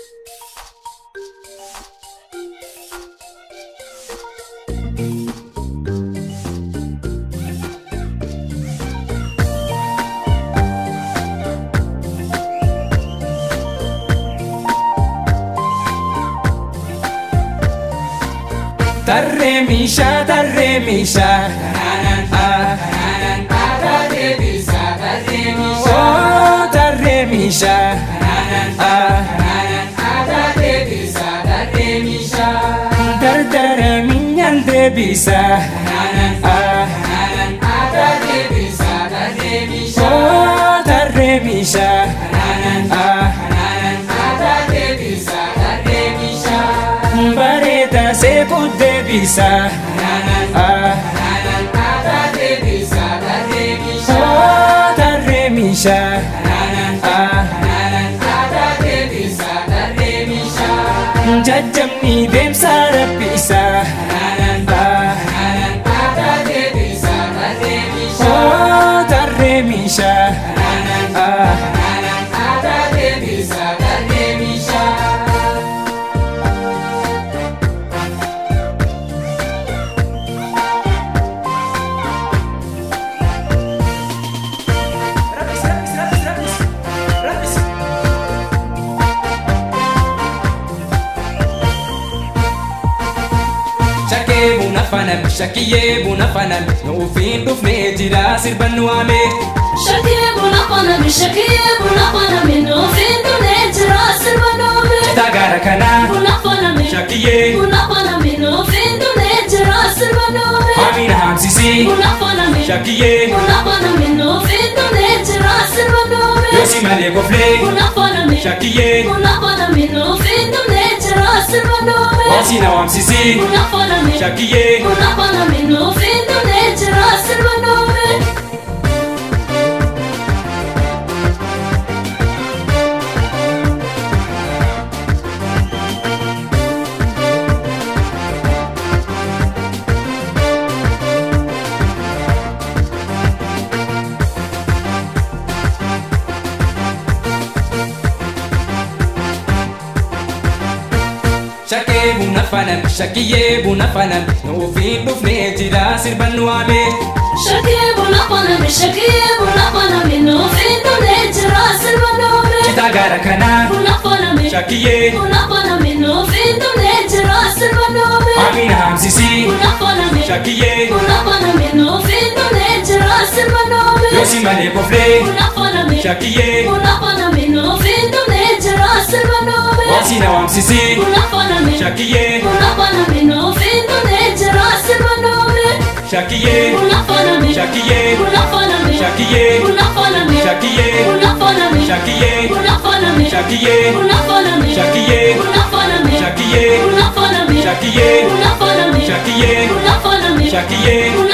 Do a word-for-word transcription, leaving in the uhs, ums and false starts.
Tarre misha, tarre misha, ah, Tarre bisa, tarre misha, oh, tarre misha, ah, tarre bisa, tarre misha, dardare minyan de bisa, ah, tarre bisa, tarre misha, oh, tarre misha, ah, tarre bisa, tarre misha, bareta se pudde bisa, ah, tarre bisa, tarre misha, oh, tarre misha, ah, tarre bisa, tarre misha, jajjamni deemsa rabbisa, ah, tarre bisa, tarre misha, oh, tarre misha, ah, tarre bisa, tarre misha. Rabis, rabis, rabis, rabis, rabis. Shakkee buna faname, shakkiyee buna faname, nuufin dhufnee jira sirban nu waame. Shakkee buna faname, shakkee buna faname, nuufin dhufnee jira sirban nu waame. Citaa gaara kanaa, Buna faname, shakkiyee, buna faname, nuufin dhufnee jira sirban nu waame. haamiina haamsisii, Buna faname, shakkiyee, buna faname, nuufin dhufnee jira sirban nu waame. yoosi malee koflee, Buna faname, shakkiyee, buna faname, nuufin dhufnee jira sirban nu waame. hoosii na waamsisii, Buna faname, shakkiyee, buna faname, nuufin dhufnee jira sirban nu waame. shakkee buna faname, shakkiyee buna faname, nuufin dhufnee jira sirban nu waame. Shakkee buna faname, shakkee buna faname, nuufin dhufnee jira sirban nu waame. Citaa gaara kanaa, Buna faname, shakkiyee, buna faname, nuufin dhufnee jira sirban nu waame. haamiina haamsisii, Buna faname, shakkiyee, buna faname, nuufin dhufnee jira sirban nu waame. yoosi malee koflee, Buna faname, shakkiyee, buna faname, nuufin dhufnee jira sirban nu waame. hoosii na waamsisii, Buna faname, shakkiyee, buna faname, nuufin dhufnee jira sirban nu waame. shakkiyee, Buna faname, shakkiyee, buna faname, shakkiyee, buna faname, shakkiyee, buna faname, shakkiyee, buna faname, shakkiyee, buna faname, shakkiyee, buna faname, shakkiyee, buna faname, shakkiyee, buna faname, shakkiyee, buna faname, shakkiyee, buna